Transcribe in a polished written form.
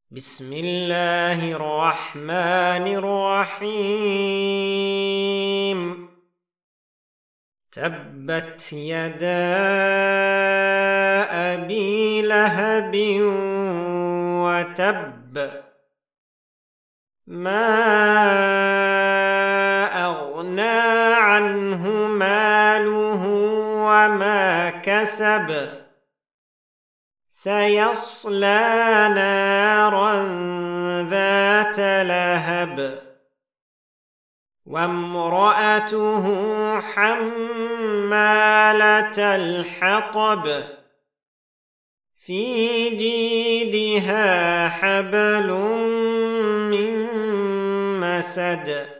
بسم الله الرحمن الرحيم. تبت يدا أبي لهب وتب، ما أغنى عنه ماله وما كسب، سيصلى نارا ذات لهب، وامرأته حمالة الحطب، في جيدها حبل من مسد.